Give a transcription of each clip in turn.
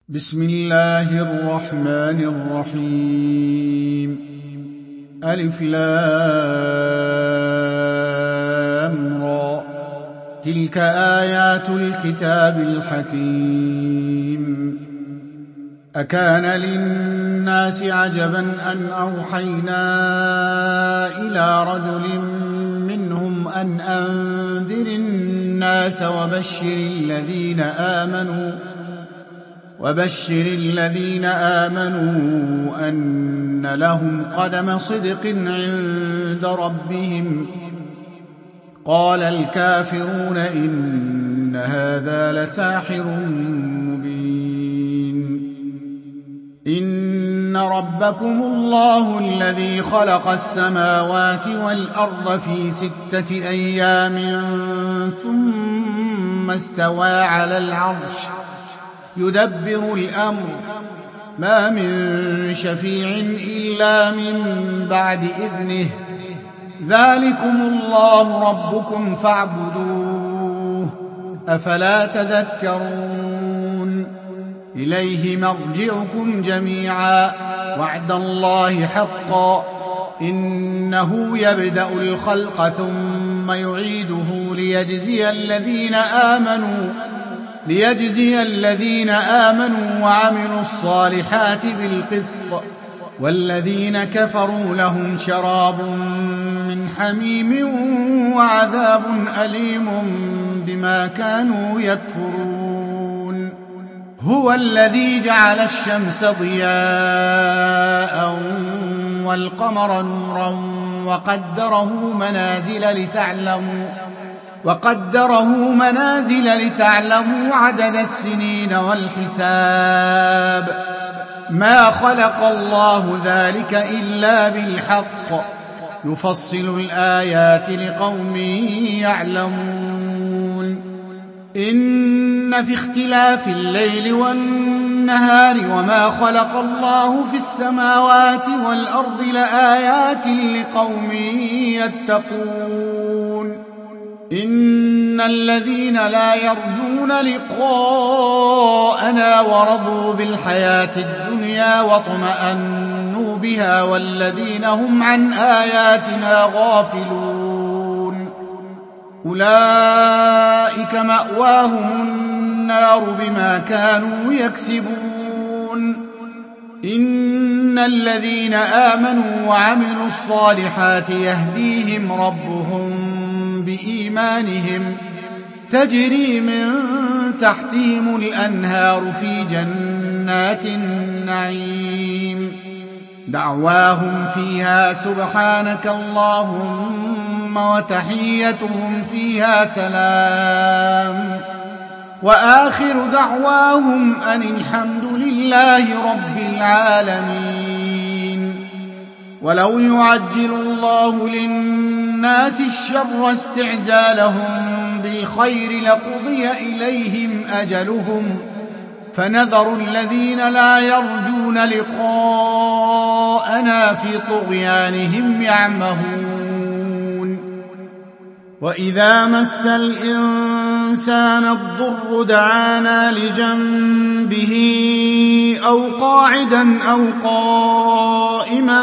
بسم الله الرحمن الرحيم. ألف لام را. تلك آيات الكتاب الحكيم. أكان للناس عجبا أن أوحينا إلى رجل منهم أن أنذر الناس وبشر الذين آمنوا أن لهم قدم صدق عند ربهم. قال الكافرون إن هذا لساحر مبين. إن ربكم الله الذي خلق السماوات والأرض في 6 أيام ثم استوى على العرش يدبر الأمر ما من شفيع إلا من بعد إذنه. ذلكم الله ربكم فاعبدوه أفلا تذكرون. إليه مرجعكم جميعا وعد الله حقا إنه يبدأ الخلق ثم يعيده ليجزي الذين آمنوا وعملوا الصالحات بالقسط والذين كفروا لهم شراب من حميم وعذاب أليم بما كانوا يكفرون. هو الذي جعل الشمس ضياء والقمر نورا وقدره منازل لتعلموا عدد السنين والحساب. ما خلق الله ذلك إلا بالحق يفصل الآيات لقوم يعلمون. إن في اختلاف الليل والنهار وما خلق الله في السماوات والأرض لآيات لقوم يتقون. إن الذين لا يرجون لقاءنا ورضوا بالحياة الدنيا واطمأنوا بها والذين هم عن آياتنا غافلون أولئك مأواهم النار بما كانوا يكسبون. إن الذين آمنوا وعملوا الصالحات يهديهم ربهم بإيمانهم تجري من تحتهم الأنهار في جنات النعيم. دعواهم فيها سبحانك اللهم وتحيتهم فيها سلام وآخر دعواهم أن الحمد لله رب العالمين. ولو يعجل الله للناس الشر استعجالهم بالخير لقضي إليهم أجلهم فنذر الذين لا يرجون لقاءنا في طغيانهم يعمهون. وإذا مس الإنسان الضر دعانا لجنبه أو قاعدا أو قائما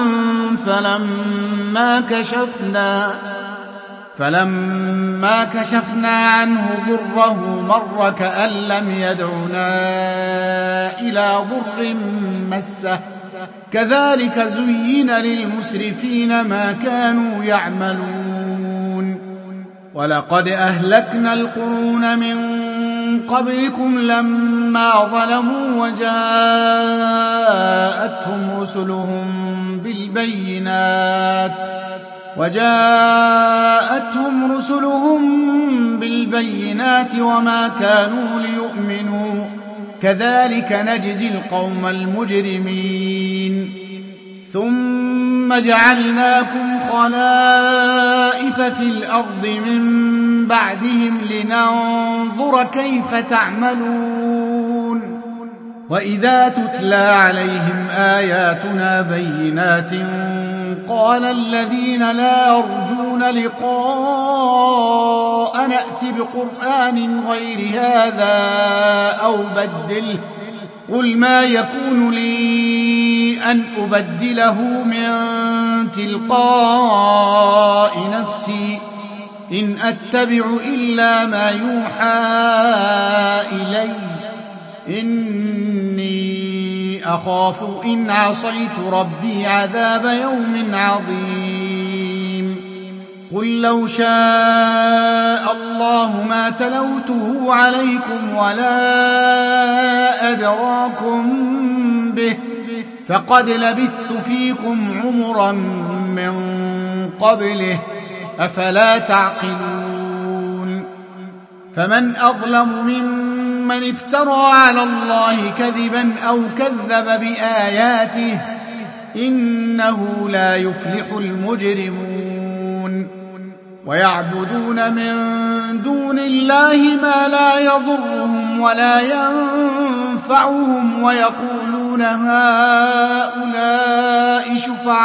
فلما كشفنا عنه ضره مر كأن لم يدعنا إلى ضر مسه كذلك زين للمسرفين ما كانوا يعملون. ولقد أهلكنا القرون من قبلكم لما ظلموا وجاءتهم رسلهم بالبينات وما كانوا ليؤمنوا كذلك نجزي القوم المجرمين. ثم جعلناكم خلائف في الأرض من بعدهم لننظر كيف تعملون. وإذا تتلى عليهم آياتنا بينات قال الذين لا يرجون لقاء نأت بقرآن غير هذا قل ما يكون لي أن أبدله من تلقاء نفسي إن أتبع إلا ما يوحى إلي إني أخاف إن عصيت ربي عذاب يوم عظيم قل لو شاء الله ما تلوته عليكم ولا أدراكم به فقد لبثت فيكم عمرا من قبله أفلا تعقلون فمن أظلم ممن افترى على الله كذبا أو كذب بآياته إنه لا يفلح المجرمون ويعبدون من دون الله ما لا يضرهم ولا ينفعهم ويقولون هؤلاء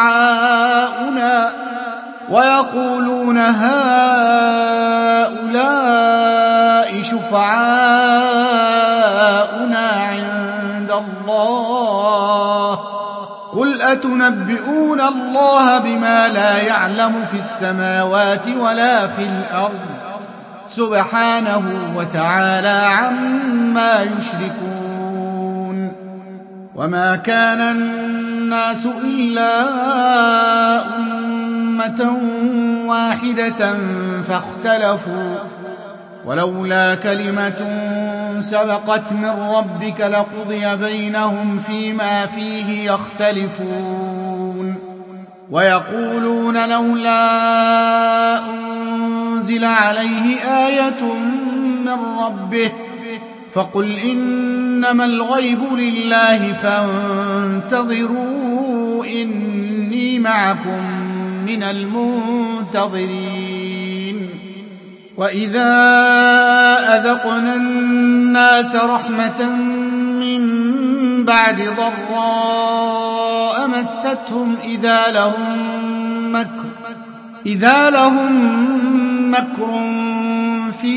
شفعاؤنا عند الله قل أتنبئون الله بما لا يعلم في السماوات ولا في الأرض سبحانه وتعالى عما يشركون وما كان الناس إلا أمة واحدة فاختلفوا ولولا كلمة سبقت من ربك لقضي بينهم فيما فيه يختلفون ويقولون لولا أنزل عليه آية من ربه فقل إنما الغيب لله فانتظروا إني معكم من المنتظرين وإذا أذقنا الناس رحمة من بعد ضراء مستهم إذا لهم مكر في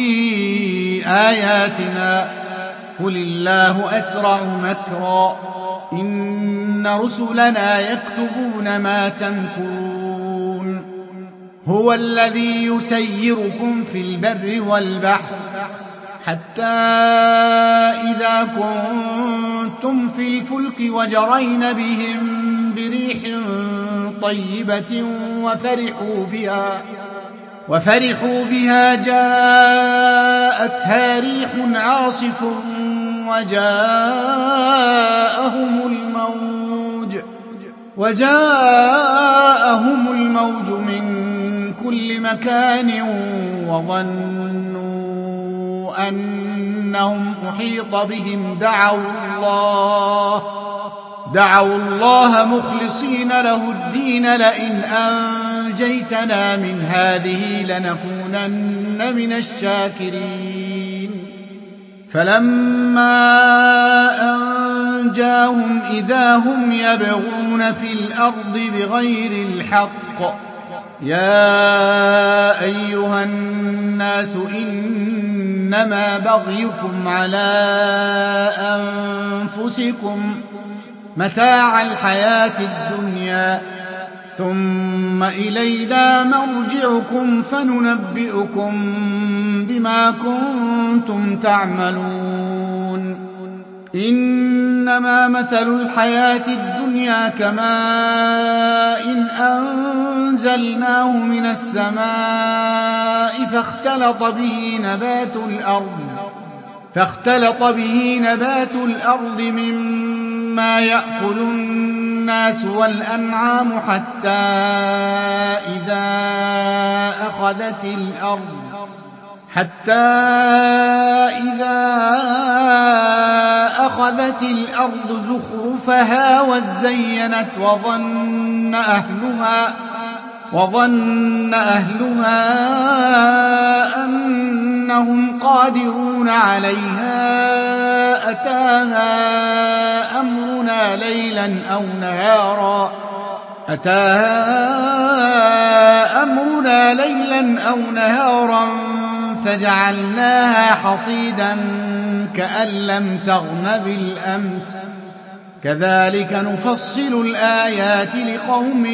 آياتنا قل الله أسرع مكرا إن رسلنا يكتبون ما تمكرون هو الذي يسيركم في البر والبحر حتى إذا كنتم في الفلك وجرين بهم بريح طيبة وفرحوا بها جاءتها ريح عاصف وجاءهم الموج من كل مكان وظنوا أنهم أحيط بهم دعوا الله مخلصين له الدين لئن أنجيتنا من هذه لنكونن من الشاكرين فلما أنجاهم إذا هم يبغون في الأرض بغير الحق يا أيها الناس إنما بغيكم على أنفسكم متاع الحياة الدنيا ثم إلينا مرجعكم فننبئكم بما كنتم تعملون إنما مثل الحياة الدنيا كماء أنزلناه من السماء فاختلط به نبات الأرض مما يأكل الناس والأنعام حتى إذا أخذت الأرض زخرفها وزينت وظن أهلها أنهم قادرون عليها أتاها أمرنا ليلا أو نهارا فجعلناها حصيدا كأن لم تغن بالأمس كذلك نفصل الآيات لقوم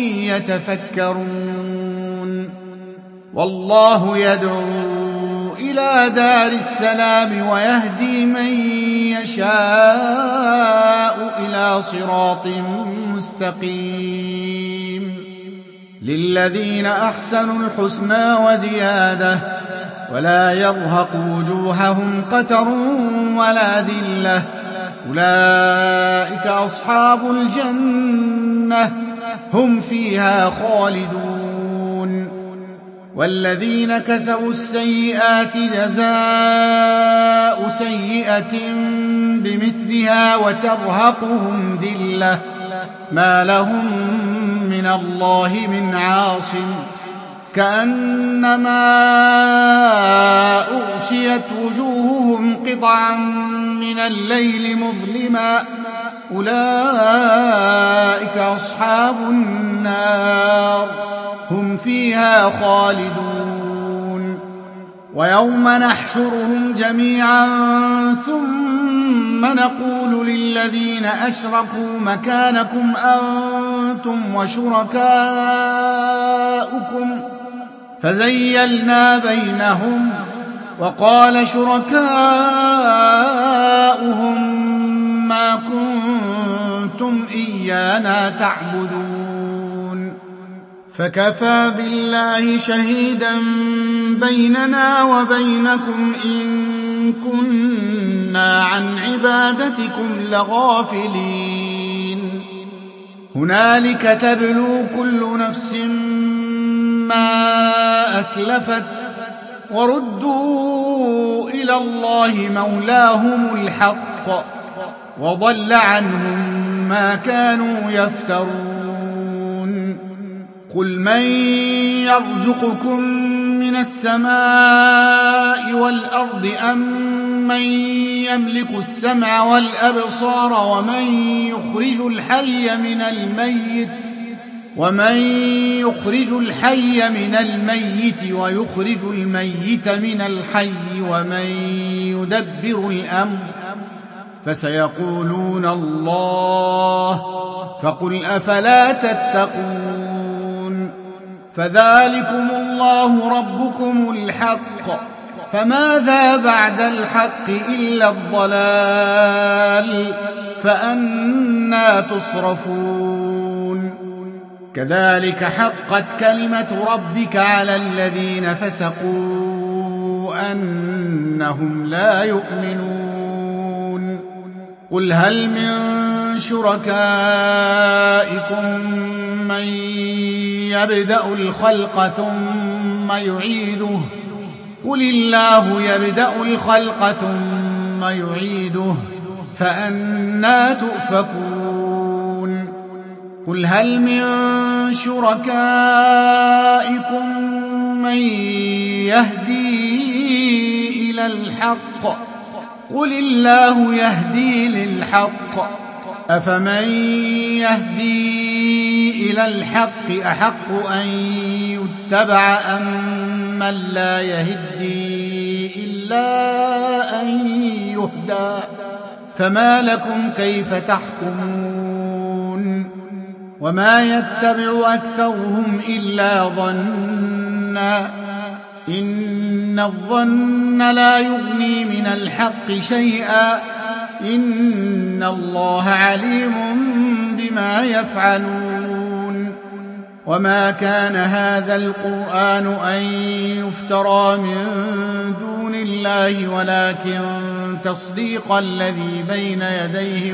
يتفكرون والله يدعو إلى دار السلام ويهدي من يشاء إلى صراط مستقيم للذين أحسنوا الحسنى وزيادة ولا يرهق وجوههم قتر ولا ذلة أولئك أصحاب الجنة هم فيها خالدون والذين كسبوا السيئات جزاء سيئة بمثلها وترهقهم ذلة ما لهم من الله من عاصم كأنما أغشيت وجوههم قطعا من الليل مظلما أولئك أصحاب النار هم فيها خالدون ويوم نحشرهم جميعا ثم نقول للذين أشركوا مكانكم أنتم وشركاؤكم فزيلنا بينهم وقال شركاؤهم ما كنتم إيانا تعبدون فكفى بالله شهيدا بيننا وبينكم إن كنا عن عبادتكم لغافلين هنالك تبلو كل نفس ما أسلفت وردوا إلى الله مولاهم الحق وضل عنهم ما كانوا يفترون قل من يرزقكم من السماء والأرض أم من يملك السمع والأبصار ومن يخرج الحي من الميت ويخرج الميت من الحي ومن يدبر الأمر فسيقولون الله فقل أفلا تتقون فذلكم الله ربكم الحق فماذا بعد الحق إلا الضلال فأنى تصرفون كذلك حقت كلمة ربك على الذين فسقوا أنهم لا يؤمنون قل هل من شركائكم من يبدأ الخلق ثم يعيده قل الله يبدأ الخلق ثم يعيده فأنى تؤفكون قل هل من شركائكم من يهدي إلى الحق قل الله يهدي للحق أفمن يهدي إلى الحق أحق أن يتبع أم من لا يهدي إلا أن يهدى فما لكم كيف تحكمون وما يتبع أكثرهم إلا ظنا إن الظن لا يغني من الحق شيئا إن الله عليم بما يفعلون وما كان هذا القرآن أن يفترى من دون الله ولكن تصديق الذي بين يديه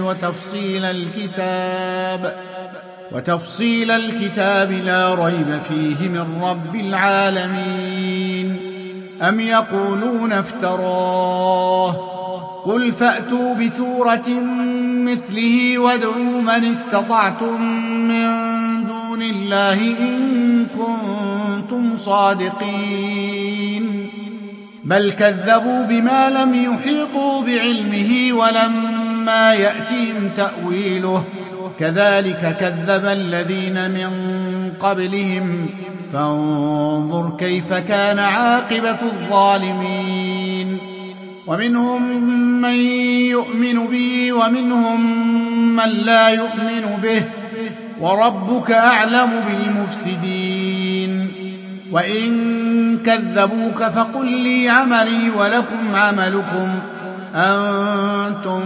وتفصيل الكتاب لا ريب فيه من رب العالمين أم يقولون افتراه قل فأتوا بسورة مثله وادعوا من استطعتم من دون الله إن كنتم صادقين بل كذبوا بما لم يحيطوا بعلمه ولما يأتهم تأويله كذلك كذب الذين من قبلهم فانظر كيف كان عاقبة الظالمين ومنهم من يؤمن به ومنهم من لا يؤمن به وربك أعلم بالمفسدين وإن كذبوك فقل لي عملي ولكم عملكم أنتم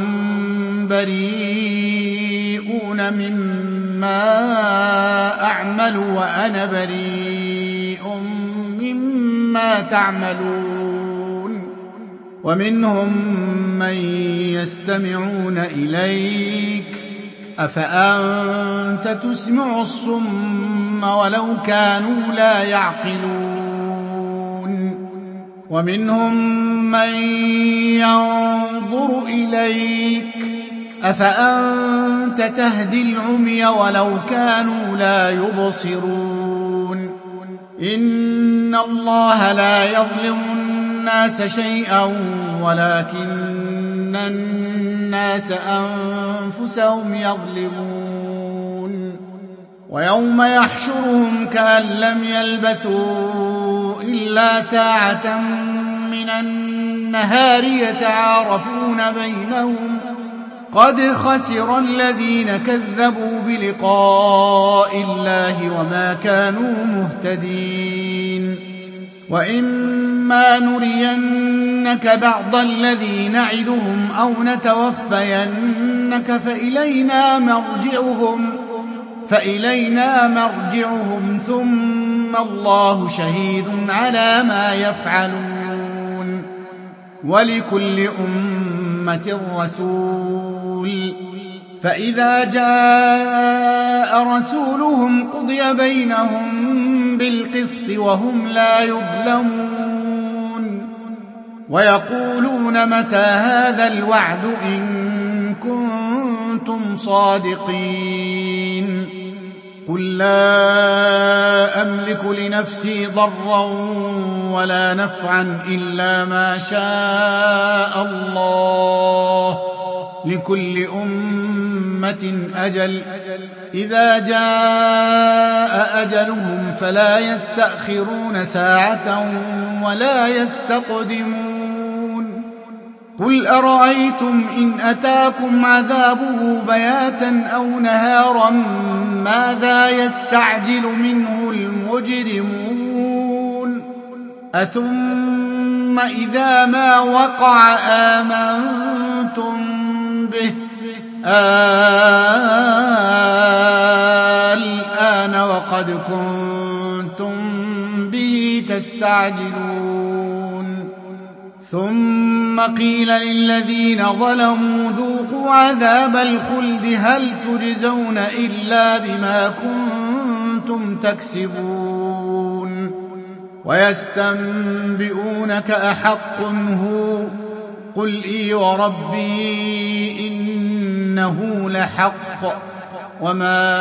بريئون مما أعمل وأنا بريء مما تعملون ومنهم من يستمعون إليك أفأنت تسمع الصم ولو كانوا لا يعقلون ومنهم من ينظر إليك أفأنت تهدي العمي ولو كانوا لا يبصرون إن الله لا يظلم الناس شيئا ولكن الناس أنفسهم يظلمون ويوم يحشرهم كأن لم يلبثوا إلا ساعة من النهار يتعارفون بينهم قد خسر الذين كذبوا بلقاء الله وما كانوا مهتدين وإما نرينك بعض الذي نعدهم أو نتوفينك فإلينا مرجعهم ثم الله شهيد على ما يفعلون ولكل أمة رسول فإذا جاء رسولهم قضي بينهم بالقسط وهم لا يظلمون ويقولون متى هذا الوعد إن كنتم صادقين قل لا أملك لنفسي ضرا ولا نفعا إلا ما شاء الله لكل أمة أجل إذا جاء أجلهم فلا يستأخرون ساعة ولا يستقدمون قل أرأيتم إن أتاكم عذابه بياتا أو نهارا ماذا يستعجل منه المجرمون أثم إذا ما وقع آمنتم به الآن وقد كنتم به تستعجلون ثم قيل للذين ظلموا ذوقوا عذاب الخلد هل تجزون إلا بما كنتم تكسبون ويستنبئونك أحق هو قل إي وربي إنه لحق وما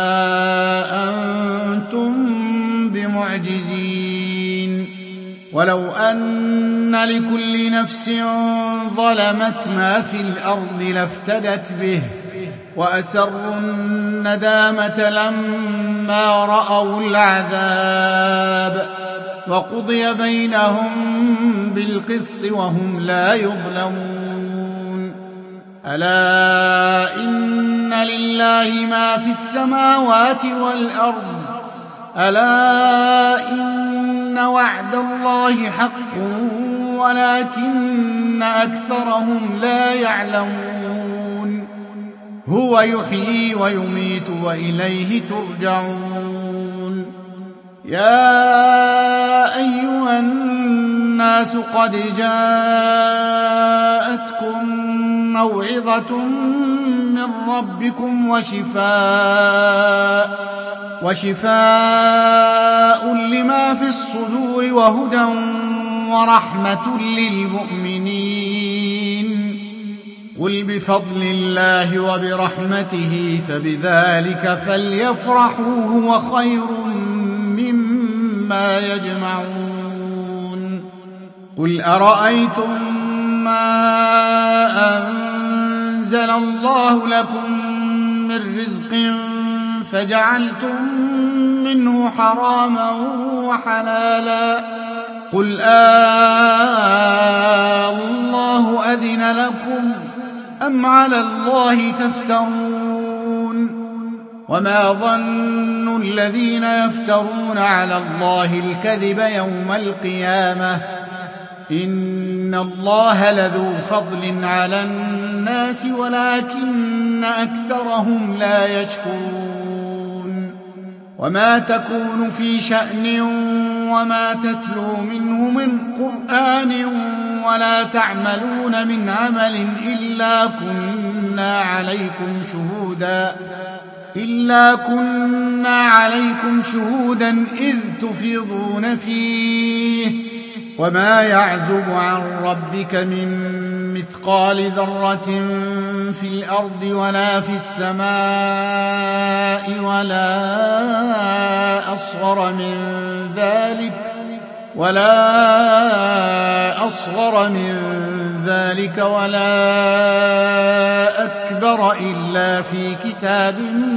أنتم بمعجزين ولو أن لكل نفس ظلمت ما في الأرض لافتدت به وأسروا الندامة لما رأوا العذاب وقضي بينهم بالقسط وهم لا يظلمون ألا إن لله ما في السماوات والأرض ألا إن وعد الله حق ولكن أكثرهم لا يعلمون هو يحيي ويميت وإليه ترجعون يا أيها الناس قد جاءتكم موعظة من ربكم وشفاء لما في الصدور وهدى ورحمة للمؤمنين قل بفضل الله وبرحمته فبذلك فليفرحوا هو خير مما يجمعون قل أرأيتم ما أنزل الله لكم من رزق فجعلتم منه حراما قل الله أذن لكم أم على الله تفترون وما ظن الذين يفترون على الله الكذب يوم القيامة إن الله لذو فضل على الناس ولكن أكثرهم لا يشكرون وما تكون في شأن وما تتلو منه من قرآن ولا تعملون من عمل إلا كنا عليكم شهودا إذ تفيضون فيه وما يعزب عن ربك من مثقال ذرة في الأرض ولا في السماء ولا أصغر من ذلك ولا أكبر إلا في كتاب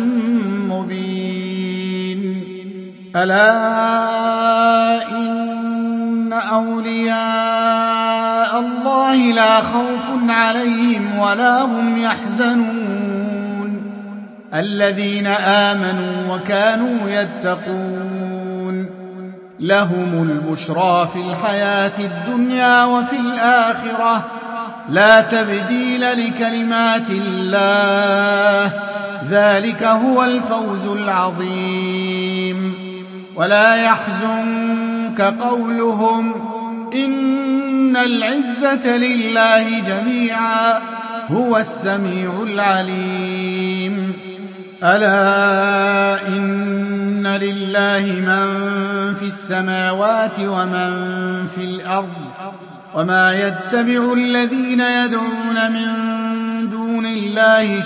مبين ألا إن أولياء الله لا خوف عليهم ولا هم يحزنون الذين آمنوا وكانوا يتقون لهم البشرى في الحياة الدنيا وفي الآخرة لا تبديل لكلمات الله ذلك هو الفوز العظيم ولا يحزنك قولهم إن العزة لله جميعا هو السميع العليم ألا إن لله من في السماوات ومن في الأرض وما يتبع الذين يدعون من دون الله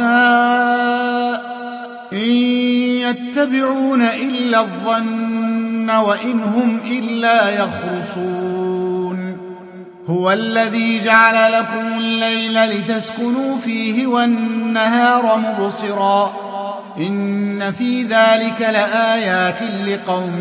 شركاء إن يتبعون إلا الظن وإن هم إلا يخرصون هو الذي جعل لكم الليل لتسكنوا فيه والنهار مبصرا إن في ذلك لآيات لقوم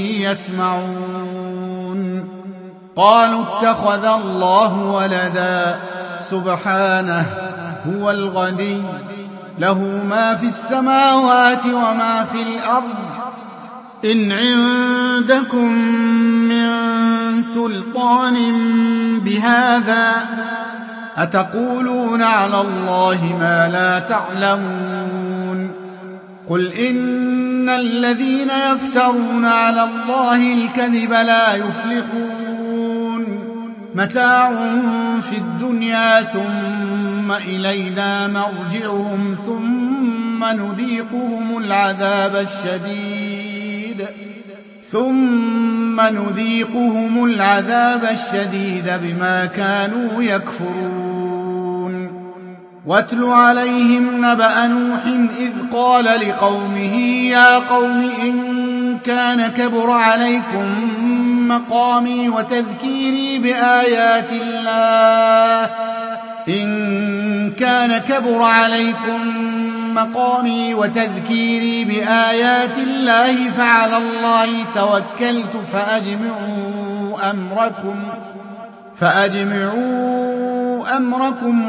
يسمعون قالوا اتخذ الله ولدا سبحانه هو الغني له ما في السماوات وما في الأرض إن عندكم من سلطان بهذا أتقولون على الله ما لا تعلمون قل إن الذين يفترون على الله الكذب لا يفلحون متاع في الدنيا ثم إلينا مرجعهم ثم نذيقهم العذاب الشديد بما كانوا يكفرون واتل عليهم نبأ نوح إذ قال لقومه يا قوم إن كان كبر عليكم مقامي وتذكيري بآيات الله فعلى الله توكلت فأجمعوا أمركم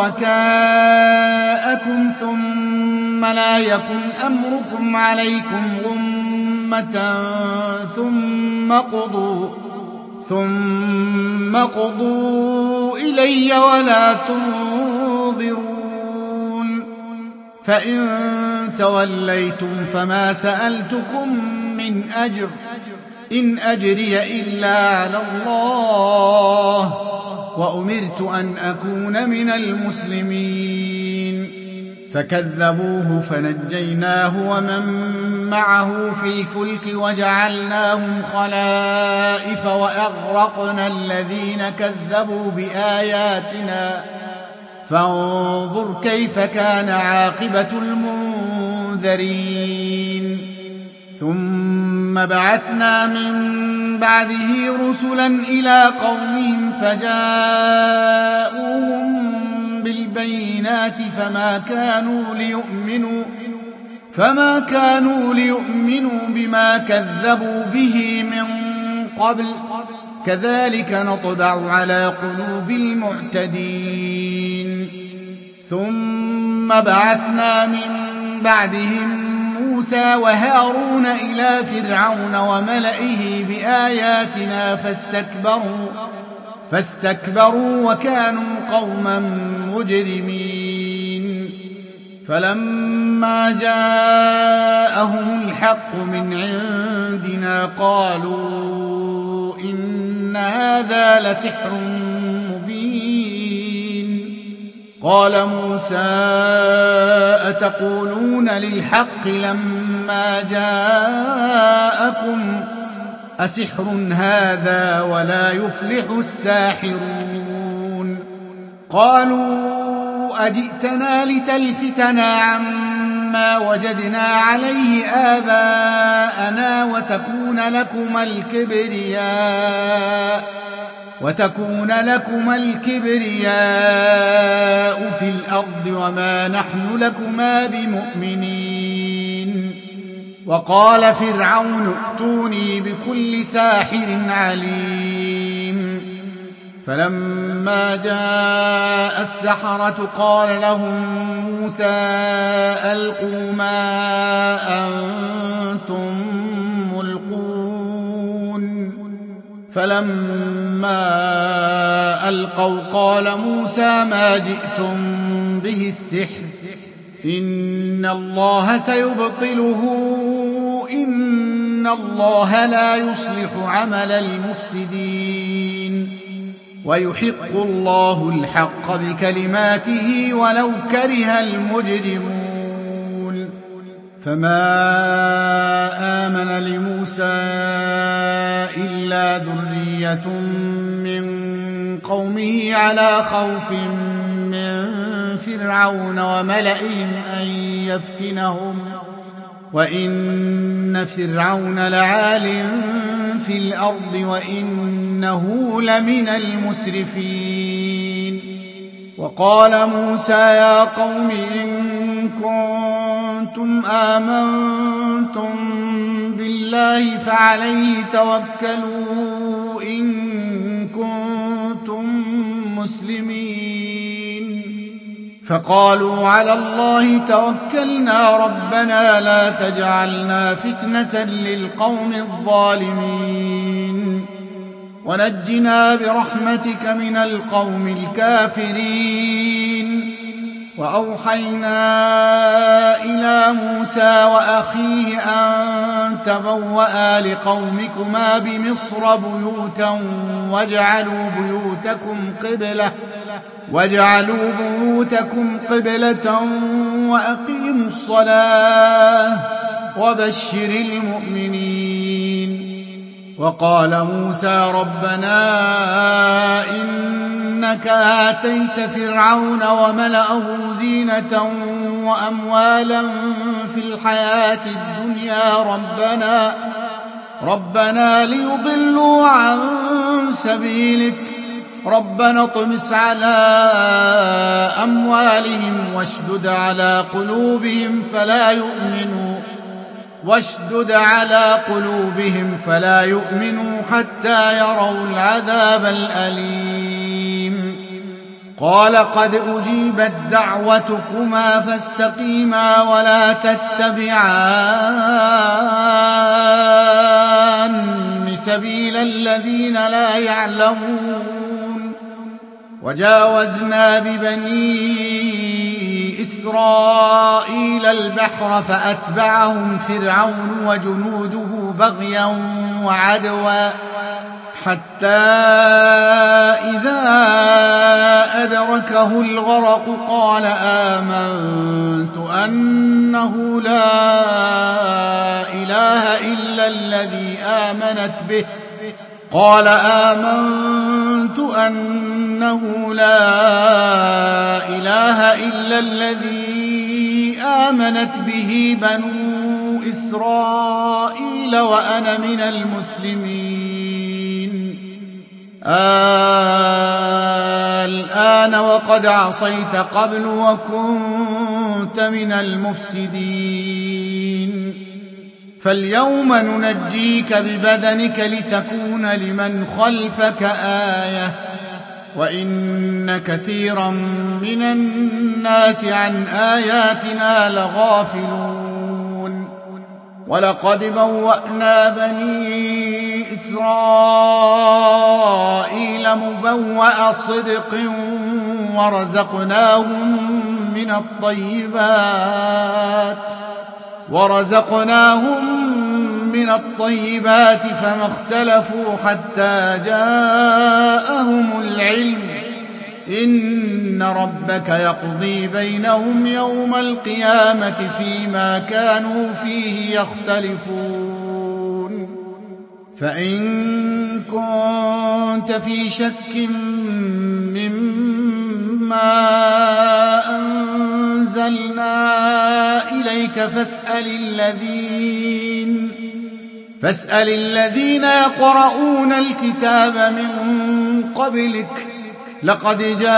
وشركاءكم ثم لا يكن أمركم عليكم غمة ثم قضوا إلي ولا تنظرون فإن توليتم فما سألتكم من أجر إن أجري إلا على الله وأمرت أن أكون من المسلمين فكذبوه فنجيناه ومن معه في الفلك وجعلناهم خلائف وأغرقنا الذين كذبوا بآياتنا فانظر كيف كان عاقبة المنذرين ثم بعثنا من بعده رسلا إلى قومهم فجاءوهم بالبينات فما كانوا ليؤمنوا بما كذبوا به من قبل كذلك نطبع على قلوب المعتدين ثم بعثنا من بعدهم موسى وهارون إلى فرعون وملئه بآياتنا فاستكبروا وكانوا قوما مجرمين فلما جاءهم الحق من عندنا قالوا إن هذا لسحر مبين قال موسى أتقولون للحق لما جاءكم أسحر هذا ولا يفلح الساحرون قالوا أجئتنا لتلفتنا عما وجدنا عليه آباءنا وتكون لكما الكبرياء في الأرض وما نحن لكما بمؤمنين وقال فرعون ائتوني بكل ساحر عليم فلما جاء السحرة قال لهم موسى ألقوا ما أنتم ملقون فلما ألقوا قال موسى ما جئتم به السحر إن الله سيبطله إن الله لا يصلح عمل المفسدين ويحق الله الحق بكلماته ولو كره المجرمون فما آمن لموسى إلا ذرية من قومه على خوف من فرعون وملئهم أن يفتنهم وإن فرعون لعال في الأرض وإنه لمن المسرفين وقال موسى يا قوم إن كنتم آمنتم بالله فعليه توكلوا إن كنتم مسلمين فقالوا على الله توكلنا ربنا لا تجعلنا فتنة للقوم الظالمين ونجنا برحمتك من القوم الكافرين وأوحينا إلى موسى وأخيه أن تبوأ لقومكما بمصر بيوتا واجعلوا بيوتكم قبلة وأقيموا الصلاة وبشر المؤمنين وقال موسى ربنا إنك آتيت فرعون وملأه زينة وأموالا في الحياة الدنيا ربنا ليضلوا عن سبيلك ربنا اطمس على أموالهم واشدد على قلوبهم فلا يؤمنوا حتى يروا العذاب الأليم قال قد أجيبت دعوتكما فاستقيما ولا تتبعان سبيل الذين لا يعلمون وجاوزنا ببني إسرائيل البحر فأتبعهم فرعون وجنوده بغيا وعدوا حتى إذا أدركه الغرق قال آمنت أنه لا إله إلا الذي آمنت به بنو إسرائيل وأنا من المسلمين الآن وقد عصيت قبل وكنت من المفسدين فاليوم ننجيك ببدنك لتكون لمن خلفك آية وإن كثيرا من الناس عن آياتنا لغافلون ولقد بوأنا بني إسرائيل مبوأ صدق ورزقناهم من الطيبات فما اختلفوا حتى جاءهم العلم إن ربك يقضي بينهم يوم القيامة فيما كانوا فيه يختلفون فإن كنت في شك مما أنزلنا إليك فاسأل الذين يقرؤون الكتاب من قبلك لقد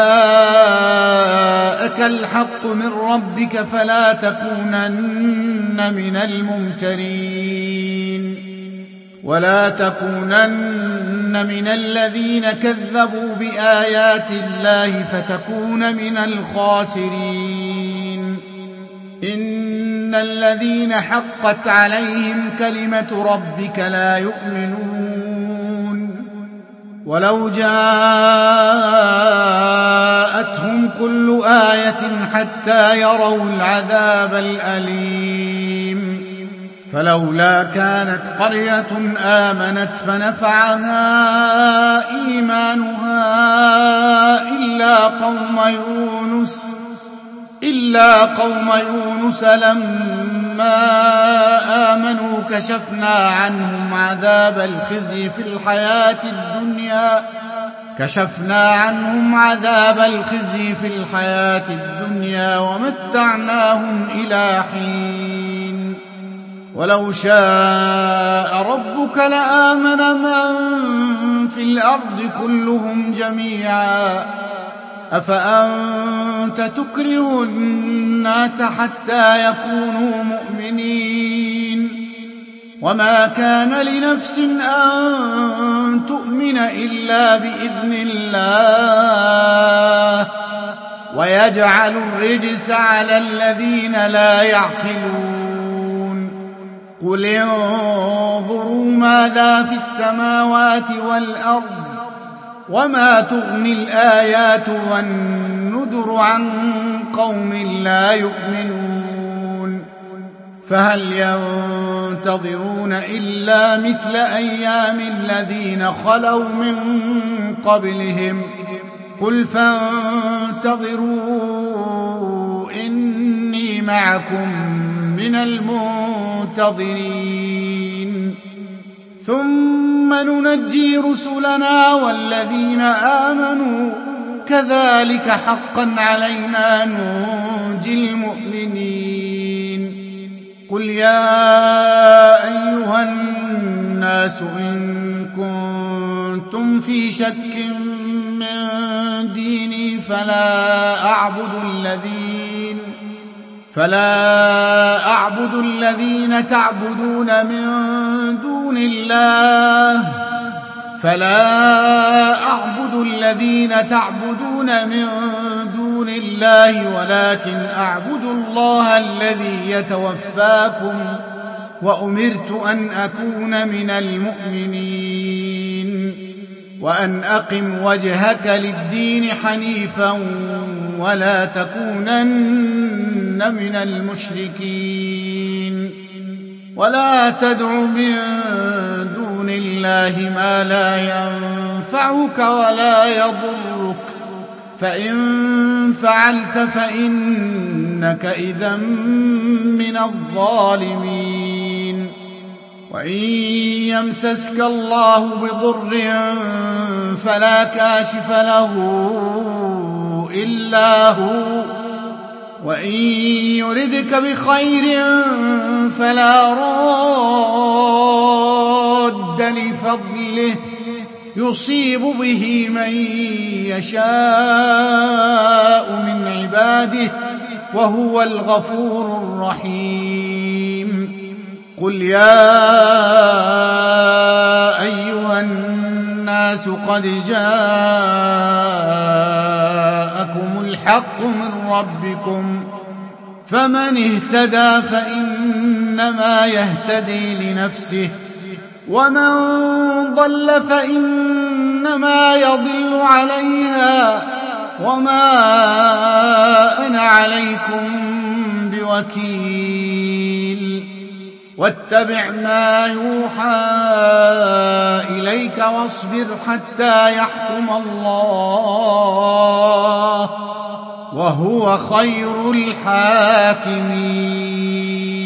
جاءك الحق من ربك فلا تكونن من الممترين ولا تكونن من الذين كذبوا بآيات الله فتكون من الخاسرين إن الذين حقت عليهم كلمة ربك لا يؤمنون ولو جاءتهم كل آية حتى يروا العذاب الأليم فلولا كانت قرية آمنت فنفعها إيمانها إلا قوم يونس لما آمنوا كشفنا عنهم عذاب الخزي في الحياة الدنيا ومتعناهم إلى حين ولو شاء ربك لآمن من في الأرض كلهم جميعا أفأنت تكره الناس حتى يكونوا مؤمنين وما كان لنفس أن تؤمن إلا بإذن الله ويجعل الرجس على الذين لا يعقلون قل انظروا ماذا في السماوات والأرض وما تغني الآيات والنذر عن قوم لا يؤمنون فهل ينتظرون إلا مثل أيام الذين خلوا من قبلهم قل فانتظروا إني معكم من المنتظرين ثم ننجي رسلنا والذين آمنوا كذلك حقا علينا ننجي المؤمنين قل يا أيها الناس إن كنتم في شك من ديني فلا أعبد الذين تعبدون من دون الله ولكن أعبد الله الذي يتوفاكم وأمرت أن أكون من المؤمنين وأن أقم وجهك للدين حنيفا ولا تكونن من المشركين ولا تدع من دون الله ما لا ينفعك ولا يضرك فإن فعلت فإنك إذا من الظالمين وإن يمسسك الله بضر فلا كاشف له إلا هو وإن يردك بخير فلا راد لفضله يصيب به من يشاء من عباده وهو الغفور الرحيم قل يا أيها الناس قد جاءكم الحق من ربكم فمن اهتدى فإنما يهتدي لنفسه ومن ضل فإنما يضل عليها وما أنا عليكم بوكيل واتبع ما يوحى إليك واصبر حتى يحكم الله وهو خير الحاكمين.